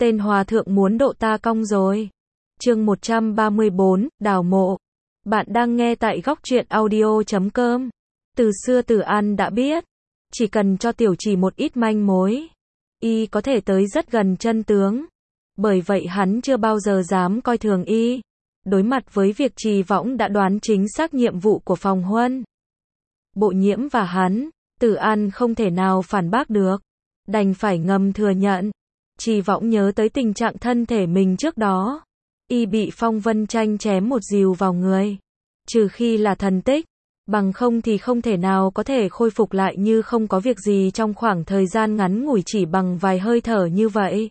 tên hòa thượng muốn độ ta cong rồi. Chương 134, đào mộ. Bạn đang nghe tại góc truyện audio.com. Từ xưa Từ An đã biết, chỉ cần cho Tiểu Trì một ít manh mối, y có thể tới rất gần chân tướng. Bởi vậy hắn chưa bao giờ dám coi thường y. Đối mặt với việc Trì Võng đã đoán chính xác nhiệm vụ của Phòng Huân, Bộ Nhiễm và hắn, Từ An không thể nào phản bác được, đành phải ngầm thừa nhận. Trì Võng nhớ tới tình trạng thân thể mình trước đó, y bị Phong Vân Tranh chém một rìu vào người, trừ khi là thần tích, bằng không thì không thể nào có thể khôi phục lại như không có việc gì trong khoảng thời gian ngắn ngủi chỉ bằng vài hơi thở như vậy.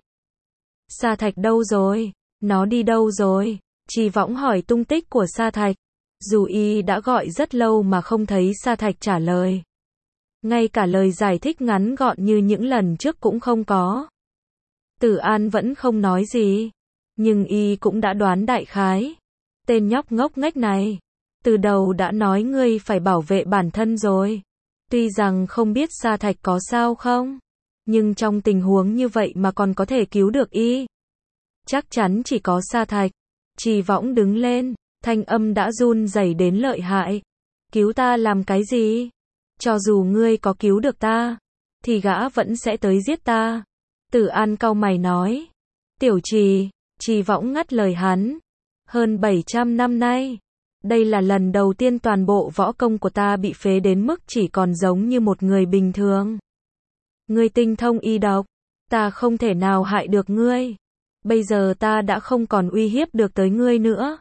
Sa Thạch đâu rồi? Nó đi đâu rồi? Trì Võng hỏi tung tích của Sa Thạch, dù y đã gọi rất lâu mà không thấy Sa Thạch trả lời. Ngay cả lời giải thích ngắn gọn như những lần trước cũng không có. Từ An vẫn không nói gì, nhưng y cũng đã đoán đại khái. Tên nhóc ngốc nghếch này, từ đầu đã nói ngươi phải bảo vệ bản thân rồi. Tuy rằng không biết Sa Thạch có sao không, nhưng trong tình huống như vậy mà còn có thể cứu được y, chắc chắn chỉ có Sa Thạch. Trì Võng đứng lên, thanh âm đã run rẩy đến lợi hại. Cứu ta làm cái gì? Cho dù ngươi có cứu được ta, thì gã vẫn sẽ tới giết ta. Từ An cau mày nói. Tiểu Trì, Trì Võng ngắt lời hắn. Hơn 700 năm nay, đây là lần đầu tiên toàn bộ võ công của ta bị phế đến mức chỉ còn giống như một người bình thường. Ngươi tinh thông y độc, ta không thể nào hại được ngươi. Bây giờ ta đã không còn uy hiếp được tới ngươi nữa.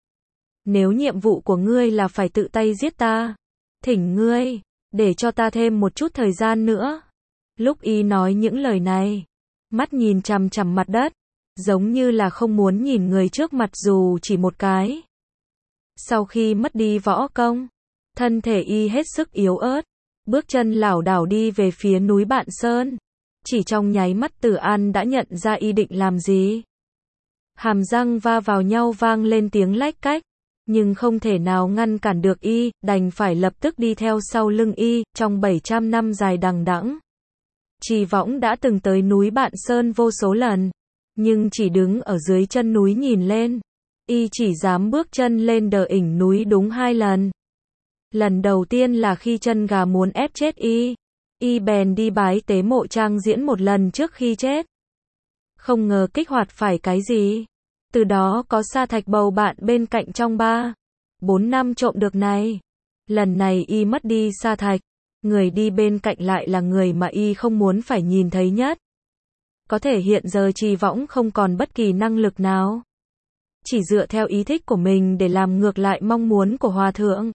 Nếu nhiệm vụ của ngươi là phải tự tay giết ta, thỉnh ngươi, để cho ta thêm một chút thời gian nữa. Lúc y nói những lời này, mắt nhìn chằm chằm mặt đất, giống như là không muốn nhìn người trước mặt dù chỉ một cái. Sau khi mất đi võ công, thân thể y hết sức yếu ớt, bước chân lảo đảo đi về phía núi Bạn Sơn. Chỉ trong nháy mắt Từ An đã nhận ra y định làm gì. Hàm răng va vào nhau vang lên tiếng lách cách, nhưng không thể nào ngăn cản được y, đành phải lập tức đi theo sau lưng y. Trong 700 năm dài đằng đẵng, Trì Võng đã từng tới núi Bạn Sơn vô số lần, nhưng chỉ đứng ở dưới chân núi nhìn lên, y chỉ dám bước chân lên đỉnh núi đúng 2 lần. Lần đầu tiên là khi chân gà muốn ép chết y bèn đi bái tế mộ trang diễn một lần trước khi chết. Không ngờ kích hoạt phải cái gì, từ đó có Sa Thạch bầu bạn bên cạnh trong 3-4 năm trộm được này. Lần này y mất đi Sa Thạch, người đi bên cạnh lại là người mà y không muốn phải nhìn thấy nhất. Có thể hiện giờ Trì Võng không còn bất kỳ năng lực nào, chỉ dựa theo ý thích của mình để làm ngược lại mong muốn của hòa thượng.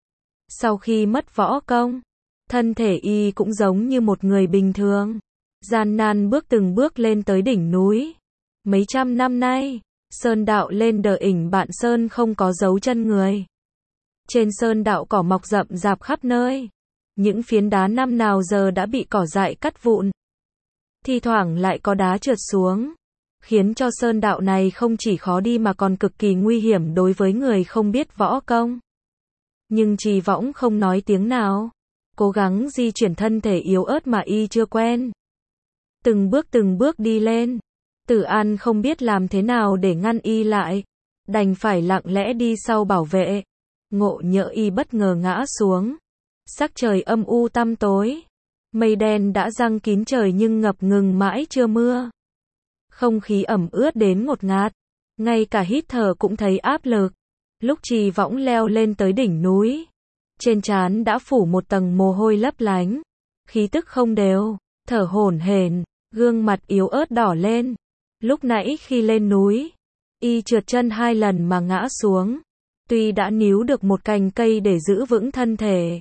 Sau khi mất võ công, thân thể y cũng giống như một người bình thường, gian nan bước từng bước lên tới đỉnh núi. Mấy trăm năm nay, sơn đạo lên đỉnh Bạn Sơn không có dấu chân người. Trên sơn đạo cỏ mọc rậm rạp khắp nơi, những phiến đá năm nào giờ đã bị cỏ dại cắt vụn. Thi thoảng lại có đá trượt xuống, khiến cho sơn đạo này không chỉ khó đi mà còn cực kỳ nguy hiểm đối với người không biết võ công. Nhưng Trì Võng không nói tiếng nào, cố gắng di chuyển thân thể yếu ớt mà y chưa quen. Từng bước đi lên. Từ An không biết làm thế nào để ngăn y lại, đành phải lặng lẽ đi sau bảo vệ. Ngộ nhỡ y bất ngờ ngã xuống. Sắc trời âm u tăm tối, mây đen đã giăng kín trời nhưng ngập ngừng mãi chưa mưa. Không khí ẩm ướt đến ngột ngạt, ngay cả hít thở cũng thấy áp lực. Lúc Trì Võng leo lên tới đỉnh núi, trên trán đã phủ một tầng mồ hôi lấp lánh, khí tức không đều, thở hổn hển, gương mặt yếu ớt đỏ lên. Lúc nãy khi lên núi, y trượt chân 2 lần mà ngã xuống. Tuy đã níu được một cành cây để giữ vững thân thể,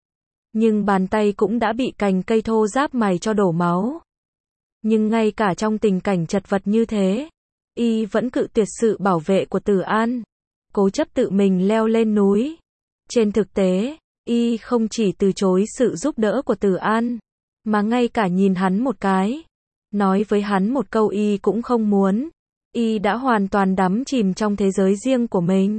nhưng bàn tay cũng đã bị cành cây thô ráp mài cho đổ máu. Nhưng ngay cả trong tình cảnh chật vật như thế, y vẫn cự tuyệt sự bảo vệ của Từ An, cố chấp tự mình leo lên núi. Trên thực tế, y không chỉ từ chối sự giúp đỡ của Từ An, mà ngay cả nhìn hắn một cái, nói với hắn một câu y cũng không muốn. Y đã hoàn toàn đắm chìm trong thế giới riêng của mình,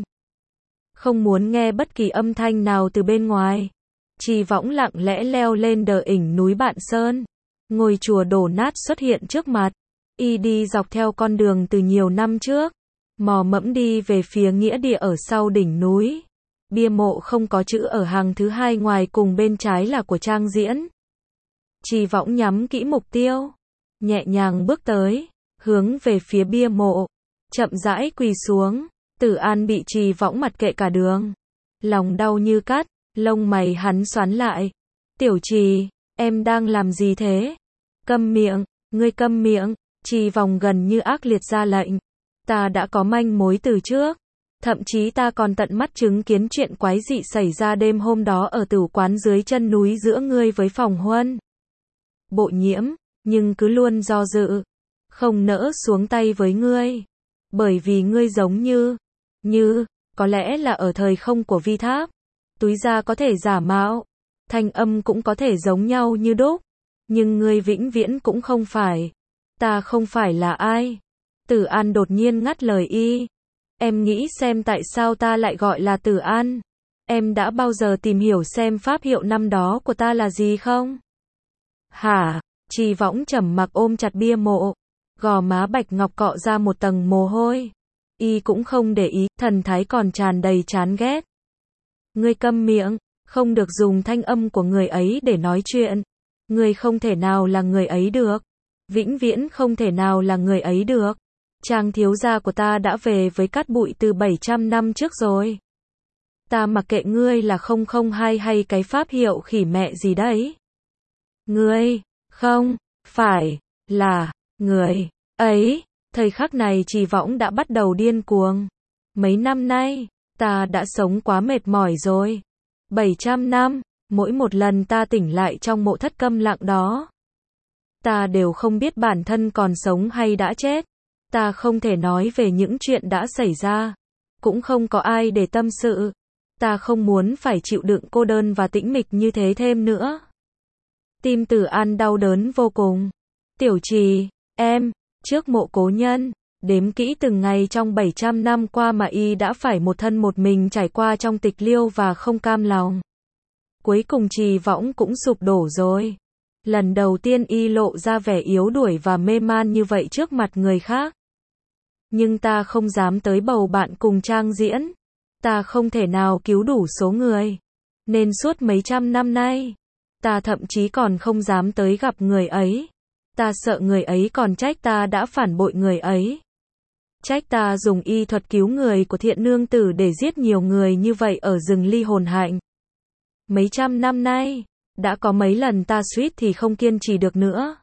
không muốn nghe bất kỳ âm thanh nào từ bên ngoài. Trì Võng lặng lẽ leo lên đỉnh núi Bạn Sơn. Ngôi chùa đổ nát xuất hiện trước mặt. Y đi dọc theo con đường từ nhiều năm trước, mò mẫm đi về phía nghĩa địa ở sau đỉnh núi. Bia mộ không có chữ ở hàng thứ hai ngoài cùng bên trái là của Trang Diễn. Trì Võng nhắm kỹ mục tiêu, nhẹ nhàng bước tới, hướng về phía bia mộ, chậm rãi quỳ xuống. Tử An bị Trì Võng mặt kệ cả đường, lòng đau như cắt, lông mày hắn xoắn lại. Tiểu Trì, em đang làm gì thế? Câm miệng, ngươi câm miệng. Trì Võng gần như ác liệt ra lệnh. Ta đã có manh mối từ trước. Thậm chí ta còn tận mắt chứng kiến chuyện quái dị xảy ra đêm hôm đó ở tử quán dưới chân núi giữa ngươi với Phòng Huân. Bộ Nhiễm, nhưng cứ luôn do dự, không nỡ xuống tay với ngươi. Bởi vì ngươi giống như, có lẽ là ở thời không của vi tháp. Túi da có thể giả mạo, thanh âm cũng có thể giống nhau như đúc. Nhưng ngươi vĩnh viễn cũng không phải. Ta không phải là ai? Tử An đột nhiên ngắt lời y. Em nghĩ xem tại sao ta lại gọi là Tử An? Em đã bao giờ tìm hiểu xem pháp hiệu năm đó của ta là gì không? Hả? Trì Võng trầm mặc ôm chặt bia mộ, gò má bạch ngọc cọ ra một tầng mồ hôi. Y cũng không để ý, thần thái còn tràn đầy chán ghét. Ngươi câm miệng, không được dùng thanh âm của người ấy để nói chuyện. Ngươi không thể nào là người ấy được. Vĩnh viễn không thể nào là người ấy được. Trang thiếu gia của ta đã về với cát bụi từ 700 năm trước rồi. Ta mặc kệ ngươi là 002 hay cái pháp hiệu khỉ mẹ gì đấy. Ngươi, không, phải, là, người, ấy. Thời khắc này Trì Võng đã bắt đầu điên cuồng. Mấy năm nay, ta đã sống quá mệt mỏi rồi. 700 năm, mỗi một lần ta tỉnh lại trong mộ thất câm lặng đó. Ta đều không biết bản thân còn sống hay đã chết. Ta không thể nói về những chuyện đã xảy ra. Cũng không có ai để tâm sự. Ta không muốn phải chịu đựng cô đơn và tĩnh mịch như thế thêm nữa. Tim Tử An đau đớn vô cùng. Tiểu Trì, em, trước mộ cố nhân, đếm kỹ từng ngày trong 700 năm qua mà y đã phải một thân một mình trải qua trong tịch liêu và không cam lòng. Cuối cùng Trì Võng cũng sụp đổ rồi. Lần đầu tiên y lộ ra vẻ yếu đuối và mê man như vậy trước mặt người khác. Nhưng ta không dám tới bầu bạn cùng Trang Diễn. Ta không thể nào cứu đủ số người. Nên suốt mấy trăm năm nay, ta thậm chí còn không dám tới gặp người ấy. Ta sợ người ấy còn trách ta đã phản bội người ấy. Trách ta dùng y thuật cứu người của Thiện Nương Tử để giết nhiều người như vậy ở rừng Ly Hồn Hạnh. Mấy trăm năm nay, đã có mấy lần ta suýt thì không kiên trì được nữa.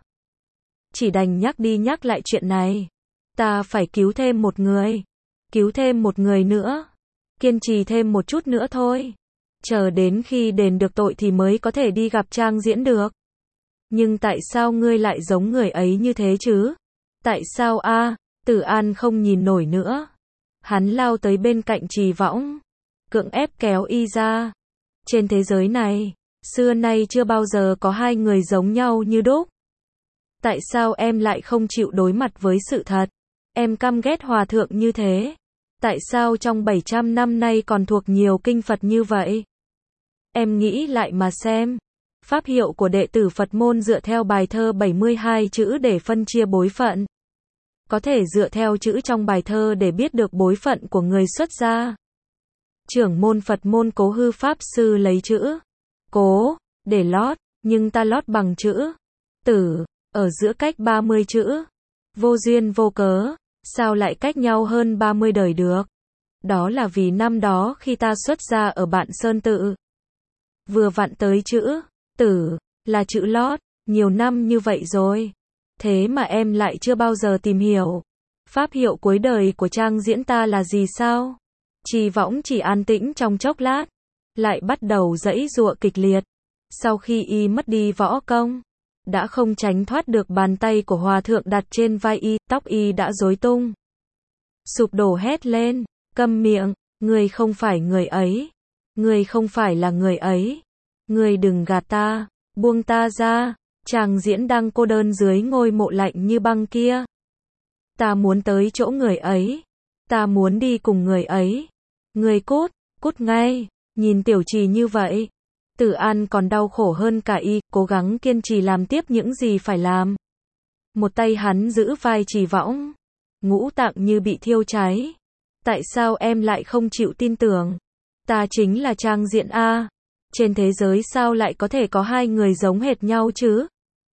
Chỉ đành nhắc đi nhắc lại chuyện này. Ta phải cứu thêm một người. Cứu thêm một người nữa. Kiên trì thêm một chút nữa thôi. Chờ đến khi đền được tội thì mới có thể đi gặp Trang Diễn được. Nhưng tại sao ngươi lại giống người ấy như thế chứ? Tại sao a? Tử An không nhìn nổi nữa. Hắn lao tới bên cạnh Trì Võng, cưỡng ép kéo y ra. Trên thế giới này, xưa nay chưa bao giờ có hai người giống nhau như đúc. Tại sao em lại không chịu đối mặt với sự thật? Em căm ghét hòa thượng như thế. Tại sao trong 700 năm nay còn thuộc nhiều kinh Phật như vậy? Em nghĩ lại mà xem. Pháp hiệu của đệ tử Phật môn dựa theo bài thơ 72 chữ để phân chia bối phận. Có thể dựa theo chữ trong bài thơ để biết được bối phận của người xuất gia. Trưởng môn Phật môn Cố Hư Pháp Sư lấy chữ Cố để lót, nhưng ta lót bằng chữ Tử, ở giữa cách 30 chữ. Vô duyên vô cớ, sao lại cách nhau hơn 30 đời được? Đó là vì năm đó khi ta xuất gia ở Bạn Sơn Tự, vừa vặn tới chữ Tử, là chữ lót, nhiều năm như vậy rồi. Thế mà em lại chưa bao giờ tìm hiểu. Pháp hiệu cuối đời của Trang Diễn ta là gì sao? Trì Võng chỉ an tĩnh trong chốc lát, lại bắt đầu giãy giụa kịch liệt. Sau khi y mất đi võ công, đã không tránh thoát được bàn tay của hòa thượng đặt trên vai y, tóc y đã rối tung. Sụp đổ hét lên, câm miệng, ngươi không phải người ấy. Ngươi không phải là người ấy. Ngươi đừng gạt ta, buông ta ra. Trang Diễn đang cô đơn dưới ngôi mộ lạnh như băng kia. Ta muốn tới chỗ người ấy. Ta muốn đi cùng người ấy. Ngươi cút, cút ngay. Nhìn Tiểu Trì như vậy, Tử An còn đau khổ hơn cả y, cố gắng kiên trì làm tiếp những gì phải làm. Một tay hắn giữ vai Trì Võng, ngũ tạng như bị thiêu cháy. Tại sao em lại không chịu tin tưởng? Ta chính là Trang Diễn A. Trên thế giới sao lại có thể có hai người giống hệt nhau chứ?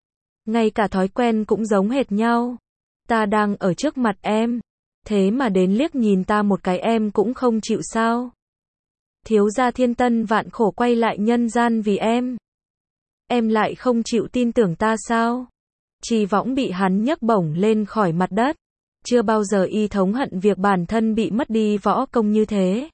Ngay cả thói quen cũng giống hệt nhau. Ta đang ở trước mặt em, thế mà đến liếc nhìn ta một cái em cũng không chịu sao? Thiếu gia thiên tân vạn khổ quay lại nhân gian vì em. Em lại không chịu tin tưởng ta sao? Trì Võng bị hắn nhấc bổng lên khỏi mặt đất. Chưa bao giờ y thống hận việc bản thân bị mất đi võ công như thế.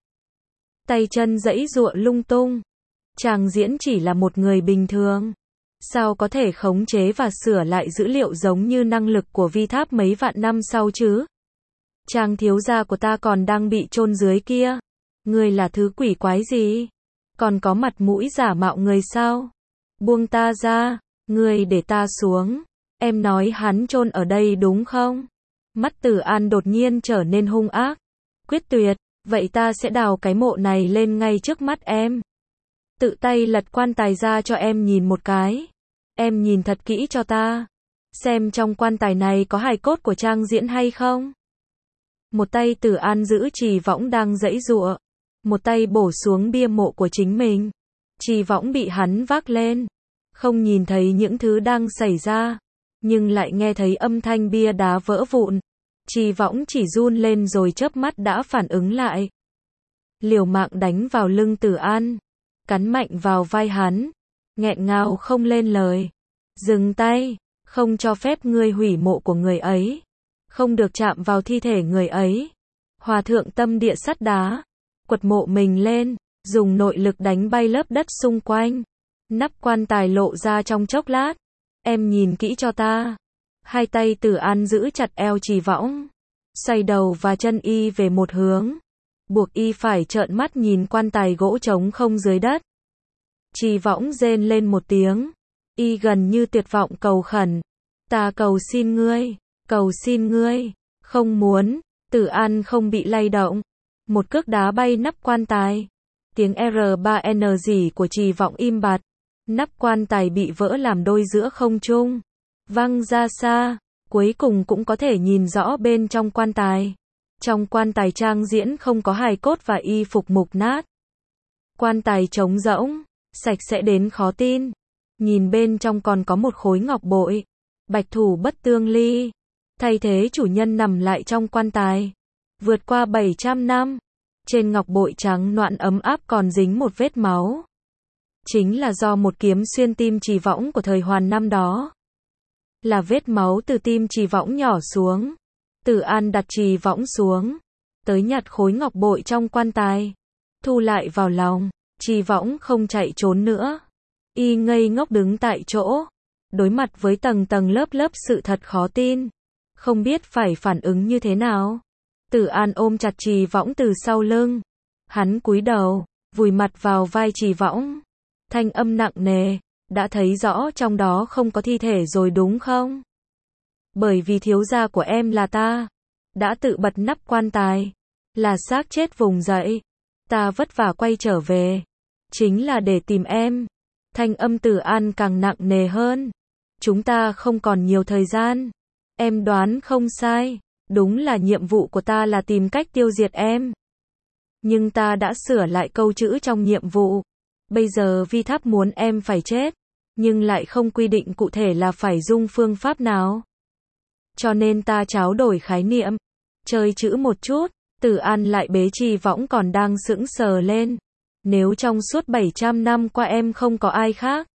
Tay chân giãy giụa lung tung. Trang Diễn chỉ là một người bình thường. Sao có thể khống chế và sửa lại dữ liệu giống như năng lực của Vi Tháp mấy vạn năm sau chứ? Trang thiếu gia của ta còn đang bị chôn dưới kia. Ngươi là thứ quỷ quái gì? Còn có mặt mũi giả mạo người sao? Buông ta ra, ngươi để ta xuống. Em nói hắn chôn ở đây đúng không? Mắt Từ An đột nhiên trở nên hung ác. Quyết tuyệt, vậy ta sẽ đào cái mộ này lên ngay trước mắt em. Tự tay lật quan tài ra cho em nhìn một cái. Em nhìn thật kỹ cho ta. Xem trong quan tài này có hài cốt của Trang Diễn hay không? Một tay Từ An giữ Trì Võng đang giãy giụa. Một tay bổ xuống bia mộ của chính mình. Trì Võng bị hắn vác lên. Không nhìn thấy những thứ đang xảy ra. Nhưng lại nghe thấy âm thanh bia đá vỡ vụn. Trì Võng chỉ run lên rồi chớp mắt đã phản ứng lại. Liều mạng đánh vào lưng Từ An. Cắn mạnh vào vai hắn. Nghẹn ngào không lên lời. Dừng tay. Không cho phép ngươi hủy mộ của người ấy. Không được chạm vào thi thể người ấy. Hòa thượng tâm địa sắt đá. Quật mộ mình lên. Dùng nội lực đánh bay lớp đất xung quanh. Nắp quan tài lộ ra trong chốc lát. Em nhìn kỹ cho ta. Hai tay Từ An giữ chặt eo Trì Võng. Xoay đầu và chân y về một hướng. Buộc y phải trợn mắt nhìn quan tài gỗ trống không dưới đất. Trì Võng rên lên một tiếng. Y gần như tuyệt vọng cầu khẩn. Ta cầu xin ngươi. Cầu xin ngươi. Không muốn. Từ An không bị lay động. Một cước đá bay nắp quan tài. Tiếng R3N gì của Trì Võng im bặt. Nắp quan tài bị vỡ làm đôi giữa không trung. Văng ra xa. Cuối cùng cũng có thể nhìn rõ bên trong quan tài. Trong quan tài Trang Diễn không có hài cốt và y phục mục nát. Quan tài trống rỗng. Sạch sẽ đến khó tin. Nhìn bên trong còn có một khối ngọc bội. Bạch thủ bất tương ly. Thay thế chủ nhân nằm lại trong quan tài. Vượt qua 700 năm. Trên ngọc bội trắng noãn ấm áp còn dính một vết máu. Chính là do một kiếm xuyên tim Trì Võng của thời Hoàn năm đó. Là vết máu từ tim Trì Võng nhỏ xuống. Từ An đặt Trì Võng xuống. Tới nhặt khối ngọc bội trong quan tài. Thu lại vào lòng. Trì Võng không chạy trốn nữa. Y ngây ngốc đứng tại chỗ. Đối mặt với tầng tầng lớp lớp sự thật khó tin. Không biết phải phản ứng như thế nào. Từ An ôm chặt Trì Võng từ sau lưng. Hắn cúi đầu, vùi mặt vào vai Trì Võng. Thanh âm nặng nề. Đã thấy rõ trong đó không có thi thể rồi đúng không? Bởi vì thiếu gia của em là ta. Đã tự bật nắp quan tài. Là xác chết vùng dậy. Ta vất vả quay trở về. Chính là để tìm em. Thanh âm Từ An càng nặng nề hơn. Chúng ta không còn nhiều thời gian. Em đoán không sai. Đúng là nhiệm vụ của ta là tìm cách tiêu diệt em. Nhưng ta đã sửa lại câu chữ trong nhiệm vụ. Bây giờ Vi Tháp muốn em phải chết. Nhưng lại không quy định cụ thể là phải dùng phương pháp nào. Cho nên ta tráo đổi khái niệm. Chơi chữ một chút. Từ An lại bế Trì Võng còn đang sững sờ lên. Nếu trong suốt 700 năm qua em không có ai khác.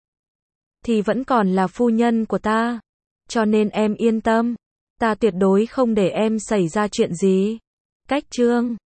Thì vẫn còn là phu nhân của ta. Cho nên em yên tâm. Ta tuyệt đối không để em xảy ra chuyện gì. Cách chương